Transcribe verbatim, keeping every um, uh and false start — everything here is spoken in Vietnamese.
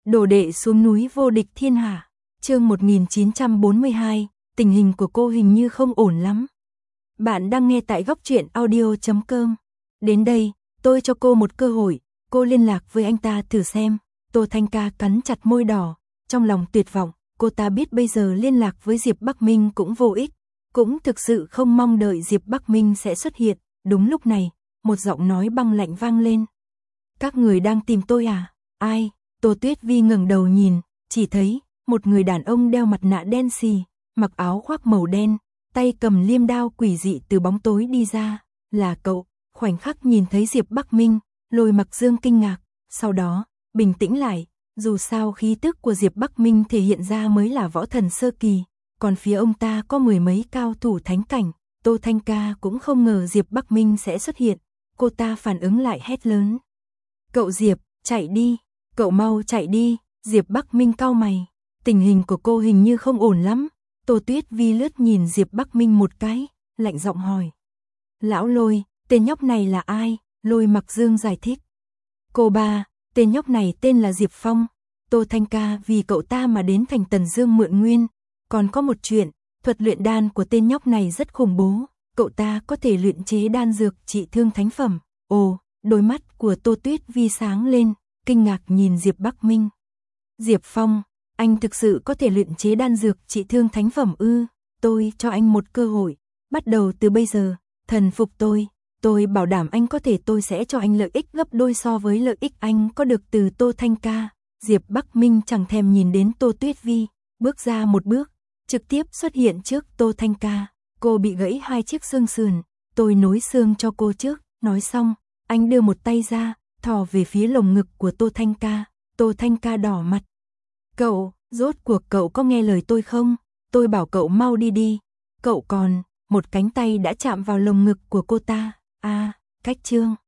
Đồ đệ xuống núi vô địch thiên hạ. Chương một nghìn chín trăm bốn mươi hai, tình hình của cô hình như không ổn lắm. Bạn đang nghe tại góc truyện audio chấm com. Đến đây, tôi cho cô một cơ hội, cô liên lạc với anh ta thử xem. Tô Thanh Ca cắn chặt môi đỏ, trong lòng tuyệt vọng, cô ta biết bây giờ liên lạc với Diệp Bắc Minh cũng vô ích, cũng thực sự không mong đợi Diệp Bắc Minh sẽ xuất hiện. Đúng lúc này, một giọng nói băng lạnh vang lên. Các người đang tìm tôi à? Ai? Tô Tuyết Vi ngẩng đầu nhìn, chỉ thấy một người đàn ông đeo mặt nạ đen xì, mặc áo khoác màu đen, tay cầm liêm đao quỷ dị từ bóng tối đi ra, là cậu. Khoảnh khắc nhìn thấy Diệp Bắc Minh, Lôi Mặc Dương kinh ngạc, sau đó bình tĩnh lại, dù sao khí tức của Diệp Bắc Minh thể hiện ra mới là võ thần sơ kỳ, còn phía ông ta có mười mấy cao thủ thánh cảnh. Tô Thanh Ca cũng không ngờ Diệp Bắc Minh sẽ xuất hiện, cô ta phản ứng lại hét lớn. Cậu Diệp, chạy đi, cậu mau chạy đi. Diệp Bắc Minh cau mày, tình hình của cô hình như không ổn lắm. Tô Tuyết Vi lướt nhìn Diệp Bắc Minh một cái, lạnh giọng hỏi. Lão Lôi, tên nhóc này là ai? Lôi Mặc Dương giải thích. Cô ba, tên nhóc này tên là Diệp Phong. Tô Thanh Ca vì cậu ta mà đến thành Tần Dương mượn nguyên. Còn có một chuyện, thuật luyện đan của tên nhóc này rất khủng bố, cậu ta có thể luyện chế đan dược trị thương thánh phẩm. Ồ, đôi mắt của Tô Tuyết Vi sáng lên, kinh ngạc nhìn Diệp Bắc Minh. Diệp Phong, anh thực sự có thể luyện chế đan dược trị thương thánh phẩm ư? Tôi cho anh một cơ hội, bắt đầu từ bây giờ, thần phục tôi, tôi bảo đảm anh có thể tôi sẽ cho anh lợi ích gấp đôi so với lợi ích anh có được từ Tô Thanh Ca. Diệp Bắc Minh chẳng thèm nhìn đến Tô Tuyết Vi, bước ra một bước, trực tiếp xuất hiện trước Tô Thanh Ca. Cô bị gãy hai chiếc xương sườn, tôi nối xương cho cô trước. Nói xong, anh đưa một tay ra, thò về phía lồng ngực của Tô Thanh Ca. Tô Thanh Ca đỏ mặt. Cậu, rốt cuộc cậu có nghe lời tôi không? Tôi bảo cậu mau đi đi. Cậu còn, một cánh tay đã chạm vào lồng ngực của cô ta. À, cách chương.